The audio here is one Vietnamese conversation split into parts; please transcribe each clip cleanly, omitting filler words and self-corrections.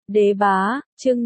Đế bá, chương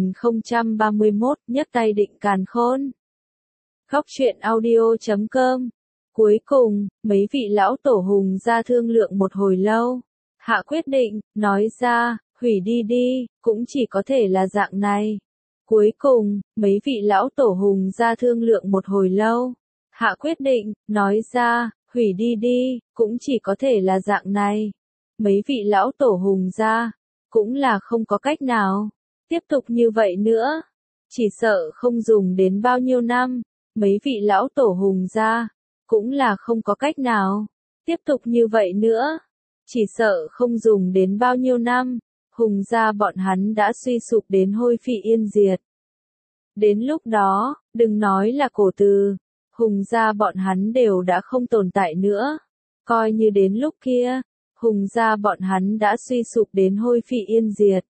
5031, nhấc tay định càn khôn. Khóc chuyện audio.com. Cuối cùng, mấy vị lão tổ hùng ra thương lượng một hồi lâu. Hạ quyết định, nói ra, hủy đi đi, cũng chỉ có thể là dạng này. Cuối cùng, mấy vị lão tổ hùng ra thương lượng một hồi lâu. Hạ quyết định, nói ra, hủy đi đi, cũng chỉ có thể là dạng này. Mấy vị lão tổ hùng ra, cũng là không có cách nào. Tiếp tục như vậy nữa, chỉ sợ không dùng đến bao nhiêu năm. Mấy vị lão tổ hùng ra, cũng là không có cách nào. Tiếp tục như vậy nữa, chỉ sợ không dùng đến bao nhiêu năm. Hùng gia bọn hắn đã suy sụp đến hôi phi yên diệt. Đến lúc đó, đừng nói là cổ từ, hùng gia bọn hắn đều đã không tồn tại nữa. Coi như đến lúc kia, hùng gia bọn hắn đã suy sụp đến hôi phi yên diệt.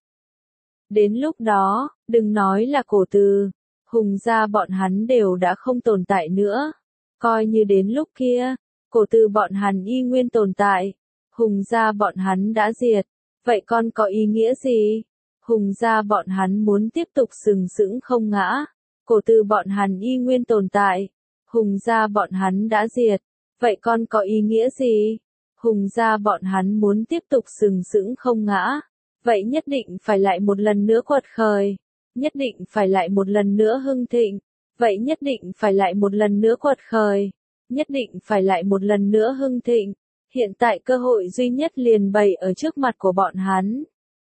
Đến lúc đó, đừng nói là cổ từ, hùng gia bọn hắn đều đã không tồn tại nữa. Coi như đến lúc kia, cổ từ bọn hắn y nguyên tồn tại, hùng gia bọn hắn đã diệt, vậy còn có ý nghĩa gì? Hùng gia bọn hắn muốn tiếp tục sừng sững không ngã, cổ từ bọn hắn y nguyên tồn tại, hùng gia bọn hắn đã diệt, vậy còn có ý nghĩa gì? Hùng gia bọn hắn muốn tiếp tục sừng sững không ngã, vậy nhất định phải lại một lần nữa quật khởi, nhất định phải lại một lần nữa hưng thịnh, vậy nhất định phải lại một lần nữa quật khởi, nhất định phải lại một lần nữa hưng thịnh. Hiện tại cơ hội duy nhất liền bày ở trước mặt của bọn hắn.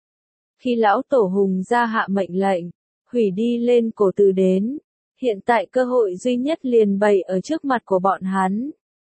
Khi lão tổ hùng ra hạ mệnh lệnh, hủy đi lên cổ từ đến, hiện tại cơ hội duy nhất liền bày ở trước mặt của bọn hắn.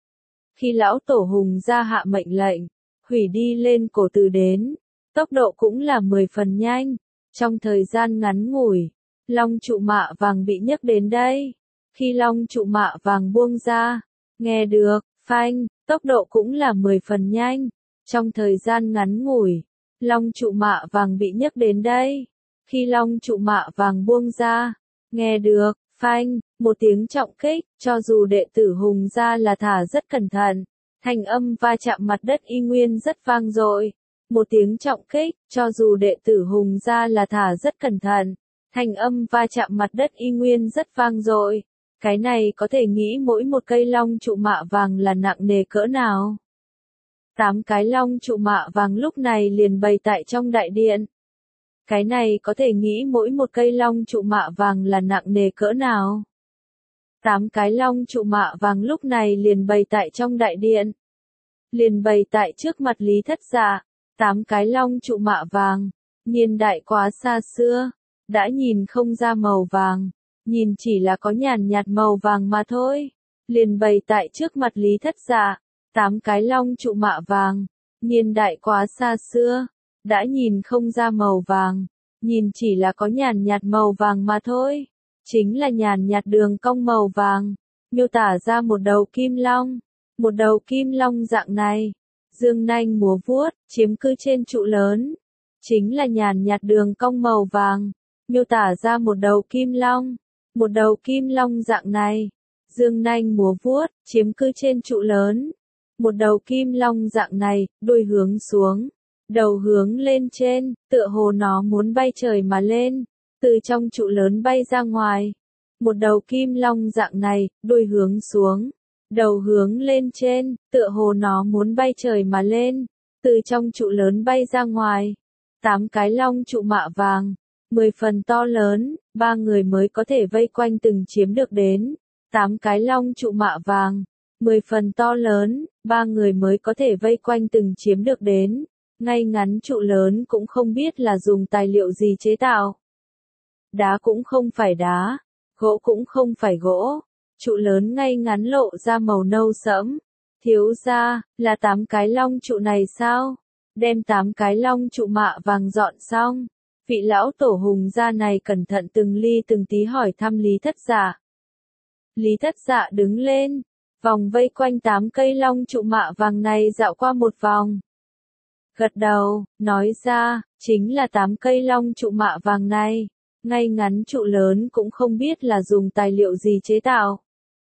Khi lão tổ hùng ra hạ mệnh lệnh, hủy đi lên cổ từ đến, tốc độ cũng là 10 phần nhanh, trong thời gian ngắn ngủi, long trụ mạ vàng bị nhấc đến đây. Khi long trụ mạ vàng buông ra, nghe được, phanh, tốc độ cũng là 10 phần nhanh, trong thời gian ngắn ngủi, long trụ mạ vàng bị nhấc đến đây. Khi long trụ mạ vàng buông ra, nghe được, phanh, một tiếng trọng kích, cho dù đệ tử hùng gia là thả rất cẩn thận, thanh âm va chạm mặt đất y nguyên rất vang dội. Một tiếng trọng kích, cho dù đệ tử hùng gia là thả rất cẩn thận, thanh âm va chạm mặt đất y nguyên rất vang dội. Cái này có thể nghĩ mỗi một cây long trụ mạ vàng là nặng nề cỡ nào. 8 cái long trụ mạ vàng lúc này liền bày tại trong đại điện. Cái này có thể nghĩ mỗi một cây long trụ mạ vàng là nặng nề cỡ nào. 8 cái long trụ mạ vàng lúc này liền bày tại trong đại điện. Liền bày tại trước mặt Lý Thất Dạ. 8 cái long trụ mạ vàng, niên đại quá xa xưa, đã nhìn không ra màu vàng, nhìn chỉ là có nhàn nhạt màu vàng mà thôi. Liền bày tại trước mặt Lý Thất Dạ, 8 cái long trụ mạ vàng, niên đại quá xa xưa, đã nhìn không ra màu vàng, nhìn chỉ là có nhàn nhạt màu vàng mà thôi. Chính là nhàn nhạt đường cong màu vàng, miêu tả ra một đầu kim long, một đầu kim long dạng này. Dương nanh múa vuốt, chiếm cứ trên trụ lớn. Chính là nhàn nhạt đường cong màu vàng, miêu tả ra một đầu kim long. Một đầu kim long dạng này. Dương nanh múa vuốt, chiếm cứ trên trụ lớn. Một đầu kim long dạng này, đuôi hướng xuống. Đầu hướng lên trên, tựa hồ nó muốn bay trời mà lên. Từ trong trụ lớn bay ra ngoài. Một đầu kim long dạng này, đuôi hướng xuống. Đầu hướng lên trên, tựa hồ nó muốn bay trời mà lên, từ trong trụ lớn bay ra ngoài. 8 cái long trụ mạ vàng, 10 phần to lớn, 3 người mới có thể vây quanh từng chiếm được đến. 8 cái long trụ mạ vàng, 10 phần to lớn, 3 người mới có thể vây quanh từng chiếm được đến. Ngay ngắn trụ lớn cũng không biết là dùng tài liệu gì chế tạo. Đá cũng không phải đá, gỗ cũng không phải gỗ. Trụ lớn ngay ngắn lộ ra màu nâu sẫm. Thiếu gia, là 8 cái long trụ này sao? Đem 8 cái long trụ mạ vàng dọn xong. Vị lão tổ hùng gia này cẩn thận từng ly từng tí hỏi thăm Lý Thất Dạ. Lý Thất Dạ đứng lên, vòng vây quanh 8 cây long trụ mạ vàng này dạo qua một vòng. Gật đầu, nói ra, chính là 8 cây long trụ mạ vàng này. Ngay ngắn trụ lớn cũng không biết là dùng tài liệu gì chế tạo.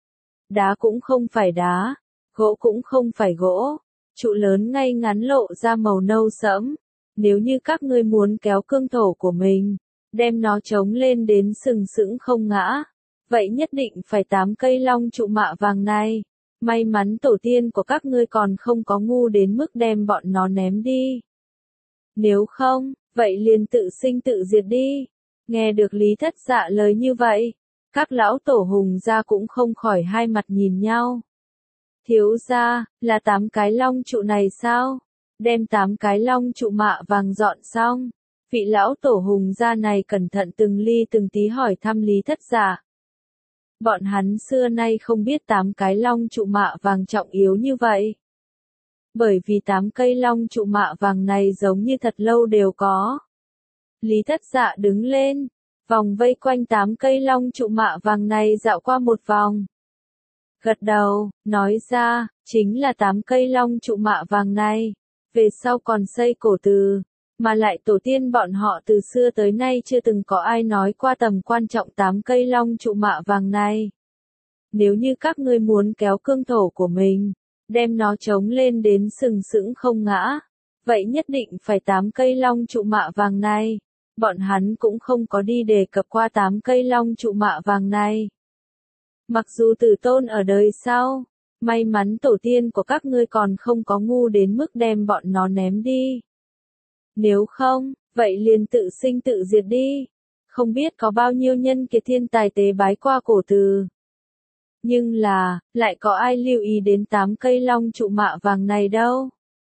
Đá cũng không phải đá, gỗ cũng không phải gỗ, trụ lớn ngay ngắn lộ ra màu nâu sẫm. Nếu như các ngươi muốn kéo cương thổ của mình, đem nó chống lên đến sừng sững không ngã, vậy nhất định phải 8 cây long trụ mạ vàng này. May mắn tổ tiên của các ngươi còn không có ngu đến mức đem bọn nó ném đi. Nếu không, vậy liền tự sinh tự diệt đi. Nghe được Lý Thất Dạ lời như vậy, các lão tổ Hùng gia cũng không khỏi hai mặt nhìn nhau. Thiếu gia, là 8 cái long trụ này sao? Đem 8 cái long trụ mạ vàng dọn xong. Vị lão tổ Hùng gia này cẩn thận từng ly từng tí hỏi thăm Lý Thất Dạ. Bọn hắn xưa nay không biết 8 cái long trụ mạ vàng trọng yếu như vậy. Bởi vì 8 cây long trụ mạ vàng này giống như thật lâu đều có. Lý Thất Dạ đứng lên, vòng vây quanh 8 cây long trụ mạ vàng này dạo qua một vòng. Gật đầu, nói ra, chính là 8 cây long trụ mạ vàng này. Về sau còn xây cổ từ, mà lại tổ tiên bọn họ từ xưa tới nay chưa từng có ai nói qua tầm quan trọng 8 cây long trụ mạ vàng này. Nếu như các ngươi muốn kéo cương thổ của mình, đem nó chống lên đến sừng sững không ngã, vậy nhất định phải 8 cây long trụ mạ vàng này. Bọn hắn cũng không có đi đề cập qua 8 cây long trụ mạ vàng này. Mặc dù tử tôn ở đời sau, may mắn tổ tiên của các ngươi còn không có ngu đến mức đem bọn nó ném đi. Nếu không, vậy liền tự sinh tự diệt đi. Không biết có bao nhiêu nhân kiệt thiên tài tế bái qua cổ từ. Nhưng là, lại có ai lưu ý đến 8 cây long trụ mạ vàng này đâu.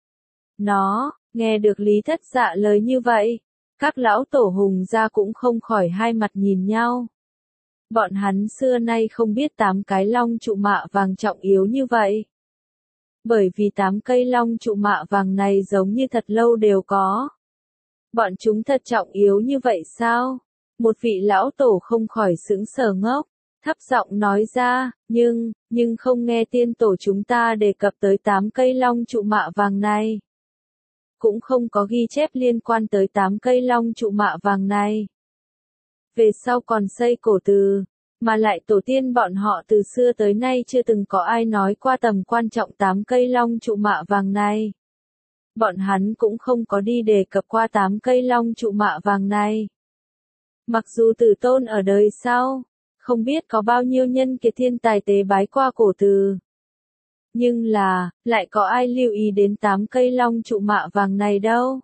Nó, nghe được Lý Thất Dạ lời như vậy, các lão tổ Hùng gia cũng không khỏi hai mặt nhìn nhau. Bọn hắn xưa nay không biết 8 cái long trụ mạ vàng trọng yếu như vậy. Bởi vì 8 cây long trụ mạ vàng này giống như thật lâu đều có. Bọn chúng thật trọng yếu như vậy sao? Một vị lão tổ không khỏi sững sờ ngốc, thấp giọng nói ra, nhưng không nghe tiên tổ chúng ta đề cập tới 8 cây long trụ mạ vàng này. Cũng không có ghi chép liên quan tới 8 cây long trụ mạ vàng này. Về sau còn xây cổ từ, mà lại tổ tiên bọn họ từ xưa tới nay chưa từng có ai nói qua tầm quan trọng 8 cây long trụ mạ vàng này. Bọn hắn cũng không có đi đề cập qua 8 cây long trụ mạ vàng này. Mặc dù tử tôn ở đời sau, không biết có bao nhiêu nhân kiệt thiên tài tế bái qua cổ từ. Nhưng là, lại có ai lưu ý đến 8 cây long trụ mạ vàng này đâu.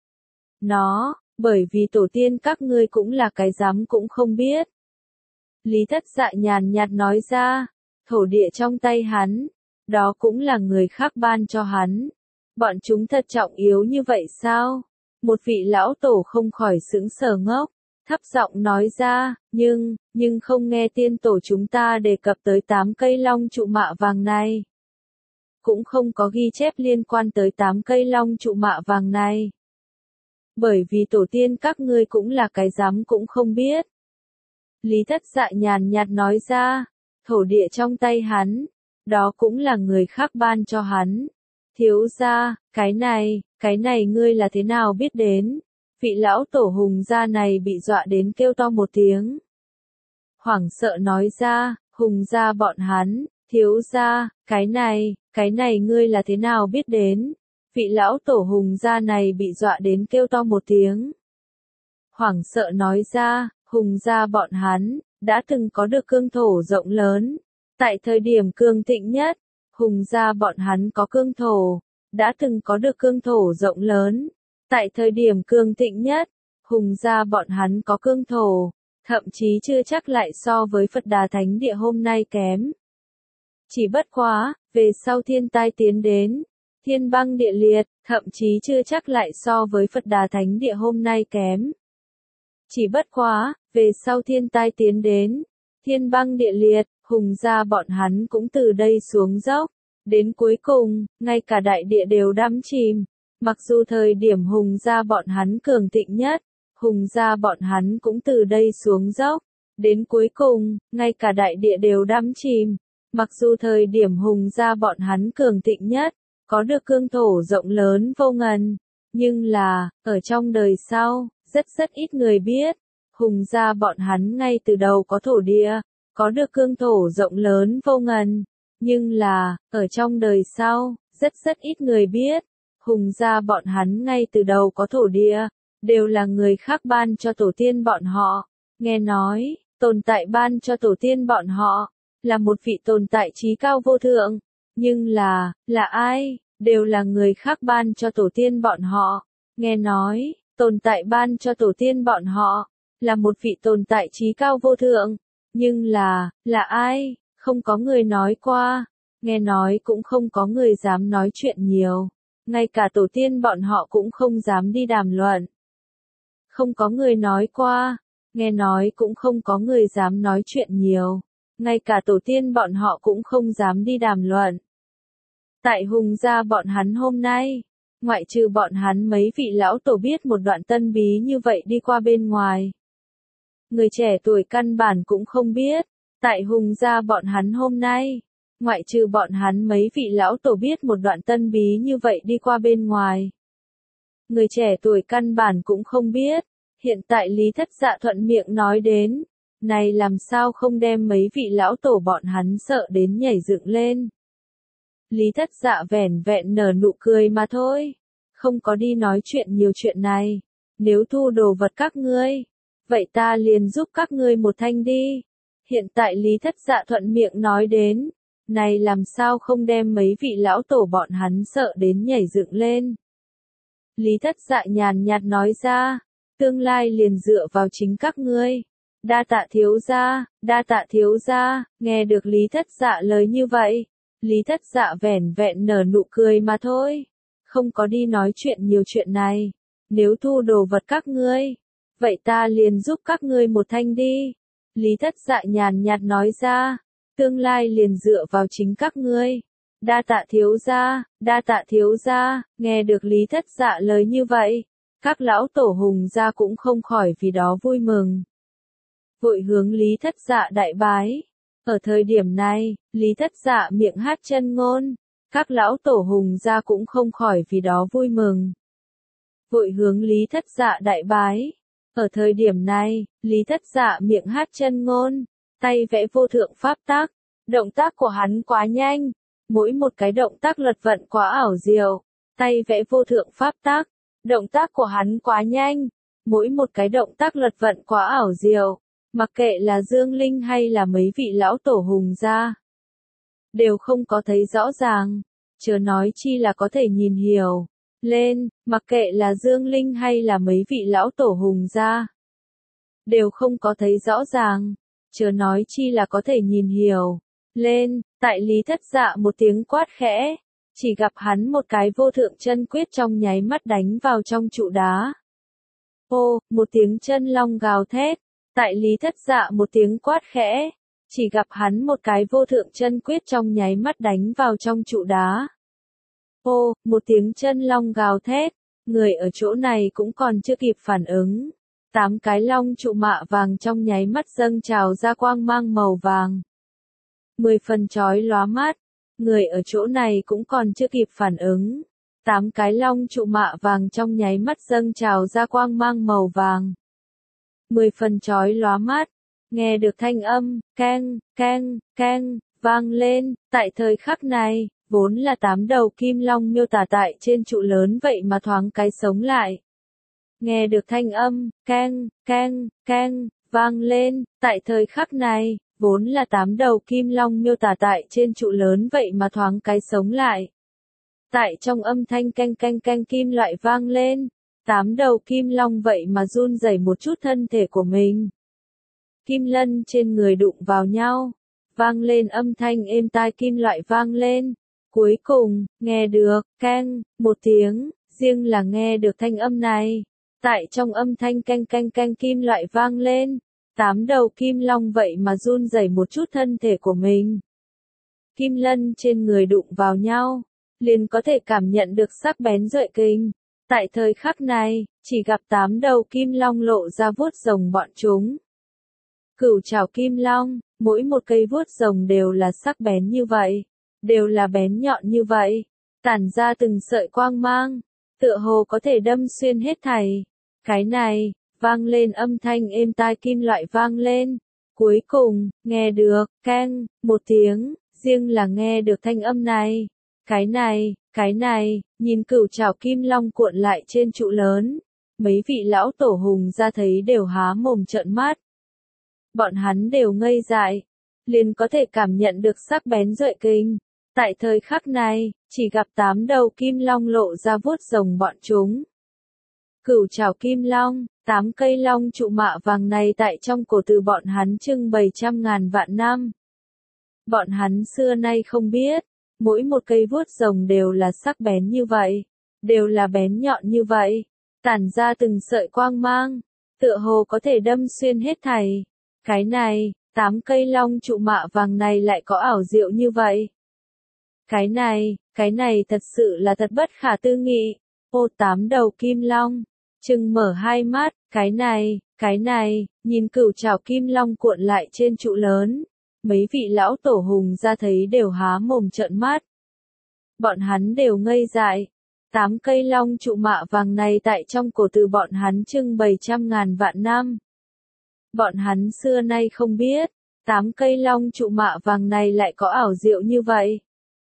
Nó, bởi vì tổ tiên các ngươi cũng là cái dám cũng không biết. Lý Thất Dạ nhàn nhạt nói ra, thổ địa trong tay hắn, đó cũng là người khác ban cho hắn. Bọn chúng thật trọng yếu như vậy sao? Một vị lão tổ không khỏi sững sờ ngốc, thấp giọng nói ra, nhưng không nghe tiên tổ chúng ta đề cập tới 8 cây long trụ mạ vàng này. Cũng không có ghi chép liên quan tới 8 cây long trụ mạ vàng này. Bởi vì tổ tiên các ngươi cũng là cái dám cũng không biết. Lý Thất Dạ nhàn nhạt nói ra, thổ địa trong tay hắn, đó cũng là người khác ban cho hắn. Thiếu gia, cái này ngươi là thế nào biết đến? Vị lão tổ Hùng gia này bị dọa đến kêu to một tiếng. Hoảng sợ nói ra, Hùng gia bọn hắn, thiếu gia, cái này ngươi là thế nào biết đến? Vị lão tổ Hùng gia này bị dọa đến kêu to một tiếng. Hoảng sợ nói ra, Hùng gia bọn hắn, đã từng có được cương thổ rộng lớn. Tại thời điểm cường thịnh nhất, Hùng gia bọn hắn có cương thổ, đã từng có được cương thổ rộng lớn. Tại thời điểm cường thịnh nhất, Hùng gia bọn hắn có cương thổ, thậm chí chưa chắc lại so với Phật Đà Thánh Địa hôm nay kém. Chỉ bất quá, về sau thiên tai tiến đến, thiên băng địa liệt, thậm chí chưa chắc lại so với Phật Đà Thánh Địa hôm nay kém. Chỉ bất quá, về sau thiên tai tiến đến, thiên băng địa liệt, Hùng gia bọn hắn cũng từ đây xuống dốc. Đến cuối cùng, ngay cả đại địa đều đắm chìm. Mặc dù thời điểm Hùng gia bọn hắn cường thịnh nhất, Hùng gia bọn hắn cũng từ đây xuống dốc. Đến cuối cùng, ngay cả đại địa đều đắm chìm. Mặc dù thời điểm Hùng gia bọn hắn cường thịnh nhất, có được cương thổ rộng lớn vô ngần. Nhưng là, ở trong đời sau, rất ít người biết. Hùng gia bọn hắn ngay từ đầu có thổ địa, có được cương thổ rộng lớn vô ngần. Nhưng là, ở trong đời sau, rất ít người biết. Hùng gia bọn hắn ngay từ đầu có thổ địa, đều là người khác ban cho tổ tiên bọn họ. Nghe nói, tồn tại ban cho tổ tiên bọn họ, là một vị tồn tại trí cao vô thượng. Nhưng là ai? Đều là người khác ban cho tổ tiên bọn họ. Nghe nói, tồn tại ban cho tổ tiên bọn họ, là một vị tồn tại trí cao vô thượng. Nhưng là ai? Không có người nói qua. Nghe nói cũng không có người dám nói chuyện nhiều. Ngay cả tổ tiên bọn họ cũng không dám đi đàm luận. Không có người nói qua. Nghe nói cũng không có người dám nói chuyện nhiều. Ngay cả tổ tiên bọn họ cũng không dám đi đàm luận. Tại Hùng gia bọn hắn hôm nay, ngoại trừ bọn hắn mấy vị lão tổ biết một đoạn tân bí như vậy đi qua bên ngoài. Người trẻ tuổi căn bản cũng không biết. Tại Hùng gia bọn hắn hôm nay, ngoại trừ bọn hắn mấy vị lão tổ biết một đoạn tân bí như vậy đi qua bên ngoài. Người trẻ tuổi căn bản cũng không biết. Hiện tại Lý Thất Dạ thuận miệng nói đến, này làm sao không đem mấy vị lão tổ bọn hắn sợ đến nhảy dựng lên. Lý Thất Dạ vẻn vẹn nở nụ cười mà thôi, không có đi nói chuyện nhiều chuyện này. Nếu thu đồ vật các ngươi, vậy ta liền giúp các ngươi một thanh đi. Hiện tại Lý Thất Dạ thuận miệng nói đến, này làm sao không đem mấy vị lão tổ bọn hắn sợ đến nhảy dựng lên. Lý Thất Dạ nhàn nhạt nói ra, tương lai liền dựa vào chính các ngươi. Đa tạ thiếu gia, đa tạ thiếu gia. Nghe được Lý Thất Dạ lời như vậy, Lý Thất Dạ vẻn vẹn nở nụ cười mà thôi, không có đi nói chuyện nhiều chuyện này. Nếu thu đồ vật các ngươi, vậy ta liền giúp các ngươi một thanh đi. Lý Thất Dạ nhàn nhạt nói ra, tương lai liền dựa vào chính các ngươi. Đa tạ thiếu gia, đa tạ thiếu gia. Nghe được Lý Thất Dạ lời như vậy, các lão tổ Hùng gia cũng không khỏi vì đó vui mừng. Vội hướng Lý Thất Dạ đại bái. Ở thời điểm này, Lý Thất Dạ miệng hát chân ngôn, các lão tổ Hùng gia cũng không khỏi vì đó vui mừng. Vội hướng Lý Thất Dạ đại bái. Ở thời điểm này, Lý Thất Dạ miệng hát chân ngôn, tay vẽ vô thượng pháp tác, động tác của hắn quá nhanh, mỗi một cái động tác lật vận quá ảo diệu, tay vẽ vô thượng pháp tác, động tác của hắn quá nhanh, mỗi một cái động tác lật vận quá ảo diệu, mặc kệ là Dương Linh hay là mấy vị lão tổ Hùng gia, đều không có thấy rõ ràng, chớ nói chi là có thể nhìn hiểu lên. Mặc kệ là Dương Linh hay là mấy vị lão tổ Hùng gia, đều không có thấy rõ ràng, chớ nói chi là có thể nhìn hiểu lên. Tại Lý Thất Dạ một tiếng quát khẽ, chỉ gặp hắn một cái vô thượng chân quyết trong nháy mắt đánh vào trong trụ đá. Ô, một tiếng chân long gào thét, tại Lý Thất Dạ một tiếng quát khẽ, chỉ gặp hắn một cái vô thượng chân quyết trong nháy mắt đánh vào trong trụ đá. Ô, một tiếng chân long gào thét, người ở chỗ này cũng còn chưa kịp phản ứng. 8 cái long trụ mạ vàng trong nháy mắt dâng trào ra quang mang màu vàng. 10 phần chói lóa mắt, người ở chỗ này cũng còn chưa kịp phản ứng. 8 cái long trụ mạ vàng trong nháy mắt dâng trào ra quang mang màu vàng. 10 phần chói lóa mắt, nghe được thanh âm, keng, keng, keng, vang lên. Tại thời khắc này, vốn là 8 đầu kim long miêu tả tại trên trụ lớn vậy mà thoáng cái sống lại. Nghe được thanh âm, keng, keng, keng, vang lên. Tại thời khắc này, vốn là 8 đầu kim long miêu tả tại trên trụ lớn vậy mà thoáng cái sống lại. Tại trong âm thanh keng keng keng kim loại vang lên, 8 đầu kim long vậy mà run rẩy một chút thân thể của mình. Kim lân trên người đụng vào nhau, vang lên âm thanh êm tai kim loại vang lên. Cuối cùng, nghe được, keng, một tiếng, riêng là nghe được thanh âm này. Tại trong âm thanh keng keng keng kim loại vang lên, 8 đầu kim long vậy mà run rẩy một chút thân thể của mình. Kim lân trên người đụng vào nhau, liền có thể cảm nhận được sắc bén duệ kinh. Tại thời khắc này, chỉ gặp 8 đầu kim long lộ ra vuốt rồng bọn chúng. Cửu trảo kim long, mỗi một cây vuốt rồng đều là sắc bén như vậy, đều là bén nhọn như vậy, tản ra từng sợi quang mang, tựa hồ có thể đâm xuyên hết thảy. Cái này, vang lên âm thanh êm tai kim loại vang lên. Cuối cùng, nghe được, keng, một tiếng, riêng là nghe được thanh âm này. Cái này, Cái này, nhìn cửu trảo kim long cuộn lại trên trụ lớn, mấy vị lão tổ hùng ra thấy đều há mồm trợn mắt. Bọn hắn đều ngây dại, liền có thể cảm nhận được sắc bén duệ kinh. Tại thời khắc này, chỉ gặp 8 đầu kim long lộ ra vuốt rồng bọn chúng. Cửu trảo kim long, 8 cây long trụ mạ vàng này tại trong cổ từ bọn hắn trưng bày trăm ngàn vạn năm. Bọn hắn xưa nay không biết, mỗi một cây vuốt rồng đều là sắc bén như vậy, đều là bén nhọn như vậy, tản ra từng sợi quang mang, tựa hồ có thể đâm xuyên hết thảy. Cái này, 8 cây long trụ mạ vàng này lại có ảo diệu như vậy. Cái này thật sự là thật bất khả tư nghị. Ô 8 đầu kim long, trừng mở hai mắt, cái này, nhìn cửu trảo kim long cuộn lại trên trụ lớn. Mấy vị lão tổ hùng ra thấy đều há mồm trợn mắt. Bọn hắn đều ngây dại. 8 cây long trụ mạ vàng này tại trong cổ từ bọn hắn trưng bày trăm ngàn vạn năm. Bọn hắn xưa nay không biết, 8 cây long trụ mạ vàng này lại có ảo diệu như vậy.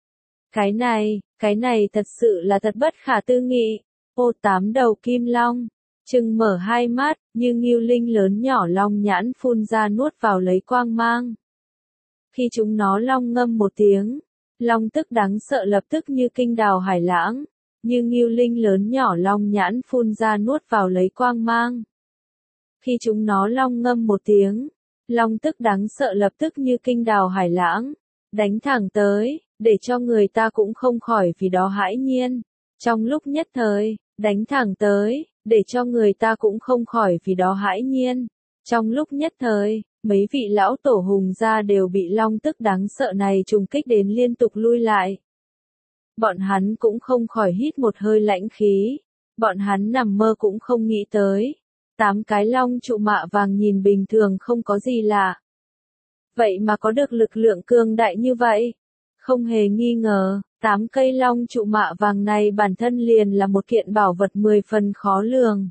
Cái này thật sự là thật bất khả tư nghị. Ô 8 đầu kim long, trừng mở hai mắt, như ngưu linh lớn nhỏ long nhãn phun ra nuốt vào lấy quang mang. Khi chúng nó long ngâm một tiếng, long tức đáng sợ lập tức như kinh đào hải lãng, như ngưu linh lớn nhỏ long nhãn phun ra nuốt vào lấy quang mang. Khi chúng nó long ngâm một tiếng, long tức đáng sợ lập tức như kinh đào hải lãng, đánh thẳng tới, để cho người ta cũng không khỏi vì đó hãi nhiên. Trong lúc nhất thời, đánh thẳng tới, để cho người ta cũng không khỏi vì đó hãi nhiên. Trong lúc nhất thời, mấy vị lão tổ hùng gia đều bị long tức đáng sợ này trùng kích đến liên tục lui lại. Bọn hắn cũng không khỏi hít một hơi lãnh khí. Bọn hắn nằm mơ cũng không nghĩ tới. 8 cái long trụ mạ vàng nhìn bình thường không có gì lạ. Vậy mà có được lực lượng cường đại như vậy. Không hề nghi ngờ, 8 cây long trụ mạ vàng này bản thân liền là một kiện bảo vật 10 phần khó lường.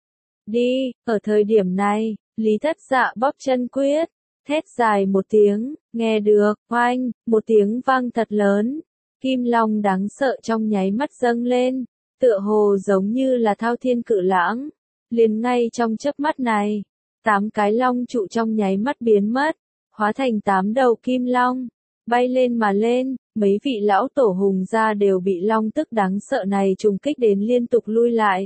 Đi, ở thời điểm này, Lý Thất Dạ bóp chân quyết, thét dài một tiếng, nghe được, oanh, một tiếng vang thật lớn. Kim long đáng sợ trong nháy mắt dâng lên, tựa hồ giống như là thao thiên cự lãng. Liền ngay trong chớp mắt này, 8 cái long trụ trong nháy mắt biến mất, hóa thành 8 đầu kim long, bay lên mà lên, mấy vị lão tổ hùng gia đều bị long tức đáng sợ này trùng kích đến liên tục lui lại.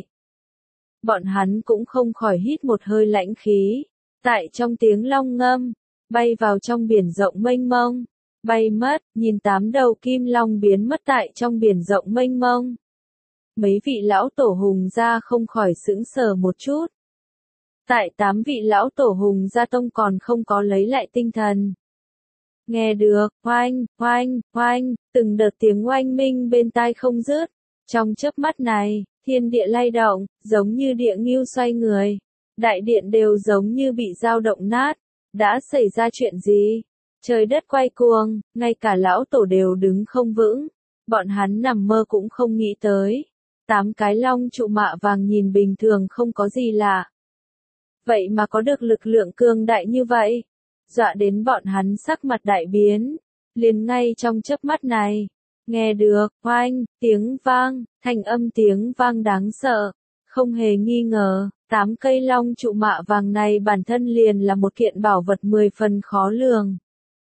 Bọn hắn cũng không khỏi hít một hơi lãnh khí, tại trong tiếng long ngâm, bay vào trong biển rộng mênh mông, bay mất, nhìn 8 đầu kim long biến mất tại trong biển rộng mênh mông. Mấy vị lão tổ hùng gia không khỏi sững sờ một chút. Tại 8 vị lão tổ hùng gia tông còn không có lấy lại tinh thần. Nghe được, oanh, oanh, oanh, từng đợt tiếng oanh minh bên tai không dứt. Trong chớp mắt này, thiên địa lay động, giống như địa ngưu xoay người. Đại điện đều giống như bị dao động nát. Đã xảy ra chuyện gì? Trời đất quay cuồng, ngay cả lão tổ đều đứng không vững. Bọn hắn nằm mơ cũng không nghĩ tới. 8 cái long trụ mạ vàng nhìn bình thường không có gì lạ. Vậy mà có được lực lượng cường đại như vậy. Dọa đến bọn hắn sắc mặt đại biến. Liền ngay trong chớp mắt này. Nghe được, oanh, tiếng vang, thanh âm tiếng vang đáng sợ. Không hề nghi ngờ, 8 cây long trụ mạ vàng này bản thân liền là một kiện bảo vật 10 phần khó lường.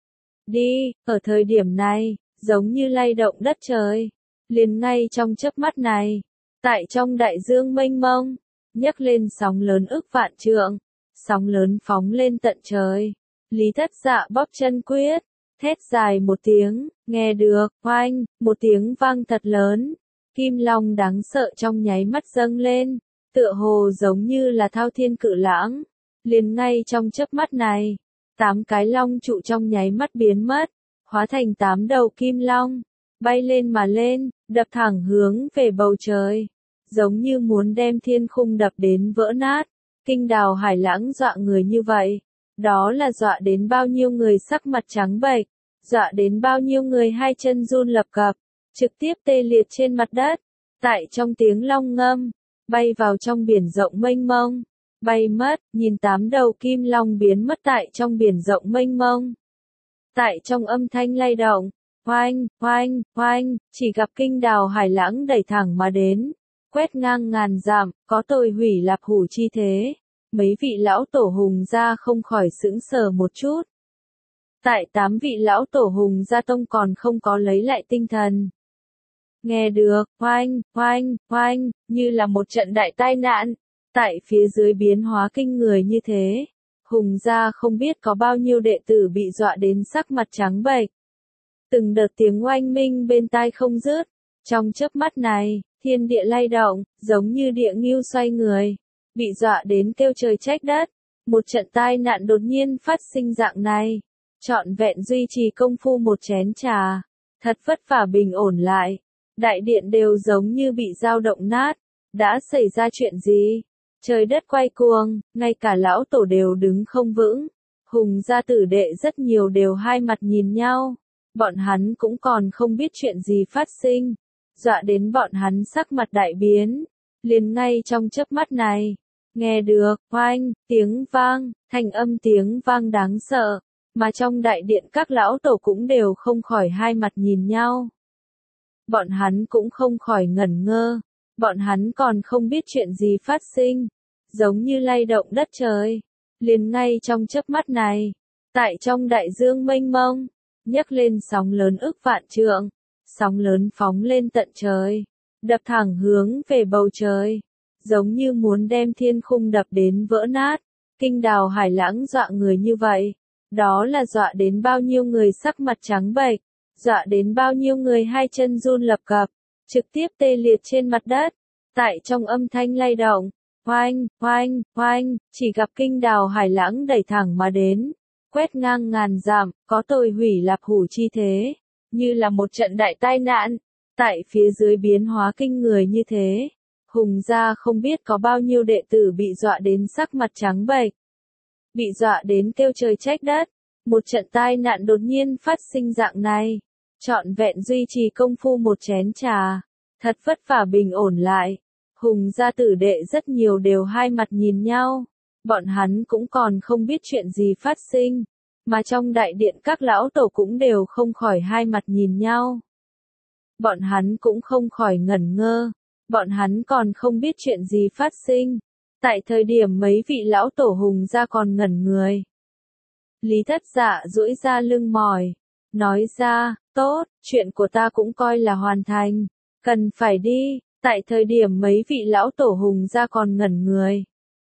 Đi, ở thời điểm này, giống như lay động đất trời. Liền ngay trong chớp mắt này, tại trong đại dương mênh mông, nhấc lên sóng lớn ức vạn trượng, sóng lớn phóng lên tận trời. Lý Thất Dạ bóp chân quyết, thét dài một tiếng, nghe được, oanh, một tiếng vang thật lớn. Kim long đáng sợ trong nháy mắt dâng lên, tựa hồ giống như là thao thiên cự lãng. Liền ngay trong chớp mắt này, 8 cái long trụ trong nháy mắt biến mất, hóa thành 8 đầu kim long, bay lên mà lên, đập thẳng hướng về bầu trời, giống như muốn đem thiên khung đập đến vỡ nát. Kinh đào hải lãng dọa người như vậy, đó là dọa đến bao nhiêu người sắc mặt trắng bệch, dọa đến bao nhiêu người hai chân run lập cập, trực tiếp tê liệt trên mặt đất. Tại trong tiếng long ngâm, bay vào trong biển rộng mênh mông, bay mất, nhìn 8 đầu kim long biến mất tại trong biển rộng mênh mông. Tại trong âm thanh lay động, oanh, oanh, oanh, chỉ gặp kinh đào hải lãng đẩy thẳng mà đến, quét ngang ngàn dặm, có tội hủy lạp hủ chi thế. Mấy vị lão tổ hùng gia không khỏi sững sờ một chút. Tại 8 vị lão tổ hùng gia tông còn không có lấy lại tinh thần. Nghe được, oanh, oanh, oanh, như là một trận đại tai nạn. Tại phía dưới biến hóa kinh người như thế, hùng gia không biết có bao nhiêu đệ tử bị dọa đến sắc mặt trắng bệch. Từng đợt tiếng oanh minh bên tai không dứt. Trong chớp mắt này, thiên địa lay động, giống như địa ngưu xoay người. Bị dọa đến kêu trời trách đất. Một trận tai nạn đột nhiên phát sinh dạng này. Trọn vẹn duy trì công phu một chén trà. Thật vất vả bình ổn lại. Đại điện đều giống như bị dao động nát. Đã xảy ra chuyện gì? Trời đất quay cuồng, ngay cả lão tổ đều đứng không vững. Hùng gia tử đệ rất nhiều đều hai mặt nhìn nhau. Bọn hắn cũng còn không biết chuyện gì phát sinh. Dọa đến bọn hắn sắc mặt đại biến. Liền ngay trong chớp mắt này. Nghe được, oanh, tiếng vang, thanh âm tiếng vang đáng sợ. Mà trong đại điện các lão tổ cũng đều không khỏi hai mặt nhìn nhau. Bọn hắn cũng không khỏi ngẩn ngơ. Bọn hắn còn không biết chuyện gì phát sinh. Giống như lay động đất trời. Liền ngay trong chớp mắt này. Tại trong đại dương mênh mông. Nhấc lên sóng lớn ức vạn trượng. Sóng lớn phóng lên tận trời. Đập thẳng hướng về bầu trời. Giống như muốn đem thiên khung đập đến vỡ nát. Kinh đào hải lãng dọa người như vậy. Đó là dọa đến bao nhiêu người sắc mặt trắng bệch. Dọa đến bao nhiêu người hai chân run lập cập. Trực tiếp tê liệt trên mặt đất. Tại trong âm thanh lay động. Oanh, oanh, oanh, chỉ gặp kinh đào hải lãng đẩy thẳng mà đến. Quét ngang ngàn dặm, có tội hủy lạp hủ chi thế. Như là một trận đại tai nạn. Tại phía dưới biến hóa kinh người như thế. Hùng gia không biết có bao nhiêu đệ tử bị dọa đến sắc mặt trắng bệch. Bị dọa đến kêu trời trách đất. Một trận tai nạn đột nhiên phát sinh dạng này. Trọn vẹn duy trì công phu một chén trà. Thật vất vả bình ổn lại. Hùng gia tử đệ rất nhiều đều hai mặt nhìn nhau. Bọn hắn cũng còn không biết chuyện gì phát sinh. Mà trong đại điện các lão tổ cũng đều không khỏi hai mặt nhìn nhau. Bọn hắn cũng không khỏi ngẩn ngơ. Bọn hắn còn không biết chuyện gì phát sinh. Tại thời điểm mấy vị lão tổ hùng gia còn ngẩn người. Lý Thất Dạ duỗi ra lưng mỏi. Nói ra, tốt, chuyện của ta cũng coi là hoàn thành. Cần phải đi. Tại thời điểm mấy vị lão tổ hùng gia còn ngẩn người.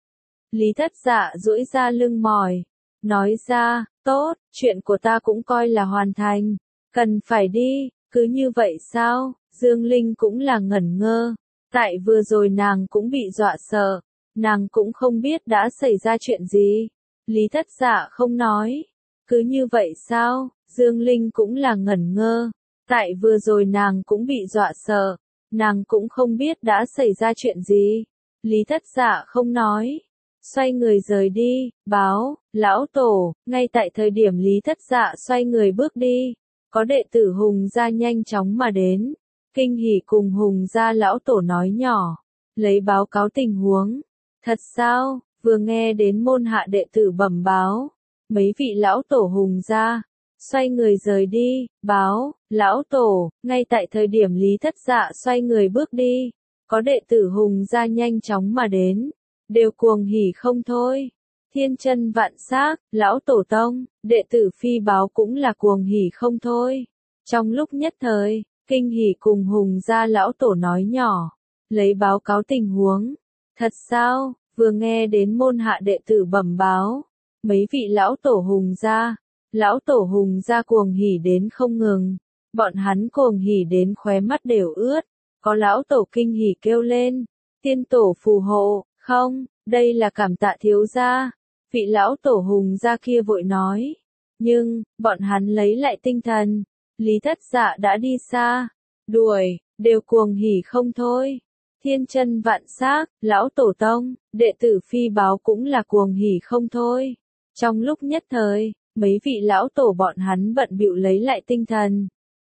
Lý Thất Dạ duỗi ra lưng mỏi. Nói ra, tốt, chuyện của ta cũng coi là hoàn thành. Cần phải đi, cứ như vậy sao? Dương Linh cũng là ngẩn ngơ. Tại vừa rồi nàng cũng bị dọa sợ. Nàng cũng không biết đã xảy ra chuyện gì. Lý Thất Dạ không nói. Cứ như vậy sao? Dương Linh cũng là ngẩn ngơ. Tại vừa rồi nàng cũng bị dọa sợ. Nàng cũng không biết đã xảy ra chuyện gì. Lý Thất Dạ không nói. Xoay người rời đi, báo, lão tổ, ngay tại thời điểm Lý Thất Dạ xoay người bước đi. Có đệ tử Hùng gia nhanh chóng mà đến. Kinh hỉ cùng Hùng gia lão tổ nói nhỏ. Lấy báo cáo tình huống. Thật sao, vừa nghe đến môn hạ đệ tử bẩm báo. Mấy vị lão tổ Hùng gia. Xoay người rời đi, báo, lão tổ, ngay tại thời điểm Lý Thất Dạ xoay người bước đi. Có đệ tử Hùng gia nhanh chóng mà đến. Đều cuồng hỉ không thôi. Thiên chân vạn xác, lão tổ tông, đệ tử phi báo cũng là cuồng hỉ không thôi. Trong lúc nhất thời, kinh hỉ cùng Hùng gia lão tổ nói nhỏ. Lấy báo cáo tình huống. Thật sao, vừa nghe đến môn hạ đệ tử bẩm báo. Mấy vị lão tổ Hùng gia. Lão tổ Hùng gia cuồng hỉ đến không ngừng. Bọn hắn cuồng hỉ đến khóe mắt đều ướt. Có lão tổ kinh hỉ kêu lên. Tiên tổ phù hộ, không, đây là cảm tạ thiếu gia. Vị lão tổ Hùng gia kia vội nói. Nhưng, bọn hắn lấy lại tinh thần. Lý Thất Dạ đã đi xa. Đuổi, đều cuồng hỉ không thôi. Thiên chân vạn xác, lão tổ tông, đệ tử phi báo cũng là cuồng hỉ không thôi. Trong lúc nhất thời, mấy vị lão tổ bọn hắn bận bịu lấy lại tinh thần.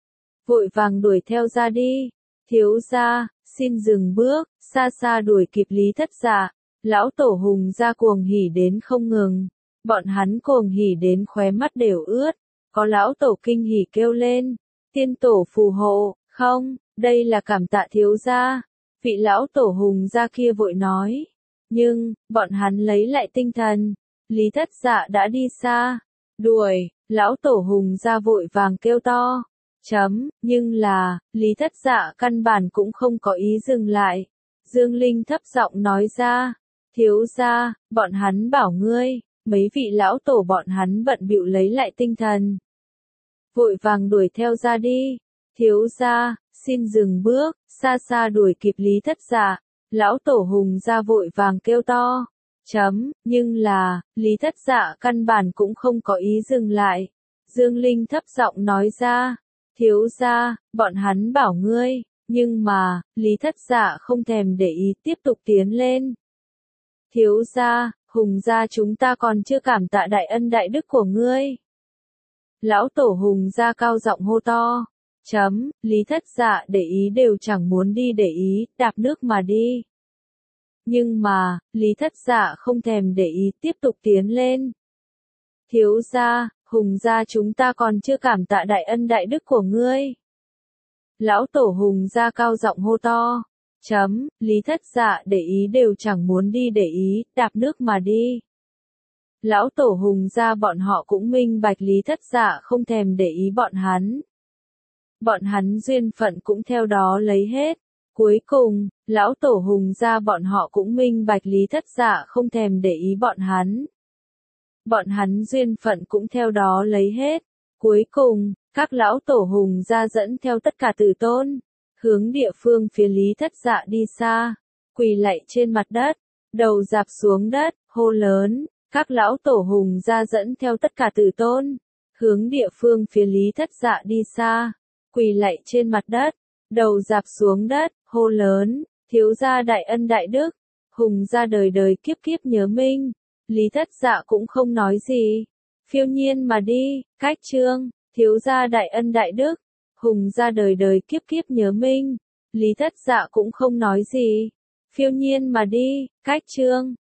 Vội vàng đuổi theo ra đi. Thiếu gia, xin dừng bước, xa xa đuổi kịp Lý Thất Dạ. Lão tổ Hùng gia cuồng hỉ đến không ngừng. Bọn hắn cuồng hỉ đến khóe mắt đều ướt. Có lão tổ kinh hỉ kêu lên. tiên tổ phù hộ, không, đây là cảm tạ thiếu gia. Vị lão tổ hùng gia kia vội nói. Nhưng, bọn hắn lấy lại tinh thần. Lý Thất Dạ đã đi xa. Đuổi, lão tổ hùng gia vội vàng kêu to. Nhưng là, Lý Thất Dạ căn bản cũng không có ý dừng lại. Dương Linh thấp giọng nói ra. Thiếu gia, bọn hắn bảo ngươi, mấy vị lão tổ bọn hắn bận bịu lấy lại tinh thần. Vội vàng đuổi theo ra đi. Thiếu gia, xin dừng bước, xa xa đuổi kịp Lý Thất Dạ. Lão tổ hùng gia vội vàng kêu to. Nhưng là, Lý Thất Dạ căn bản cũng không có ý dừng lại. Dương Linh thấp giọng nói ra. Thiếu gia, bọn hắn bảo ngươi, nhưng mà, Lý Thất Dạ không thèm để ý tiếp tục tiến lên. Thiếu gia, hùng gia chúng ta còn chưa cảm tạ đại ân đại đức của ngươi. Lão tổ hùng gia cao giọng hô to. Lý Thất Dạ để ý đều chẳng muốn đi để ý, đạp nước mà đi. Nhưng mà, Lý Thất Dạ không thèm để ý tiếp tục tiến lên. Thiếu gia, hùng gia chúng ta còn chưa cảm tạ đại ân đại đức của ngươi. Lão tổ hùng gia cao giọng hô to. Lý Thất Dạ để ý đều chẳng muốn đi để ý, đạp nước mà đi. Lão tổ hùng gia bọn họ cũng minh bạch Lý Thất Dạ không thèm để ý bọn hắn. Bọn hắn duyên phận cũng theo đó lấy hết. Cuối cùng, lão tổ hùng gia bọn họ cũng minh bạch Lý Thất Dạ không thèm để ý bọn hắn. Bọn hắn duyên phận cũng theo đó lấy hết. Cuối cùng, các lão tổ hùng gia dẫn theo tất cả tử tôn, hướng địa phương phía Lý Thất Dạ đi xa, quỳ lạy trên mặt đất, đầu dạp xuống đất, hô lớn. Các lão tổ hùng gia dẫn theo tất cả tử tôn, hướng địa phương phía Lý Thất Dạ đi xa, quỳ lạy trên mặt đất, đầu dạp xuống đất, hô lớn. Thiếu gia đại ân đại đức, hùng gia đời đời kiếp kiếp nhớ minh. Lý Thất Dạ cũng không nói gì, phiêu nhiên mà đi. Cách chương, thiếu gia đại ân đại đức, hùng gia đời đời kiếp kiếp nhớ minh. Lý Thất Dạ cũng không nói gì, phiêu nhiên mà đi. Cách chương.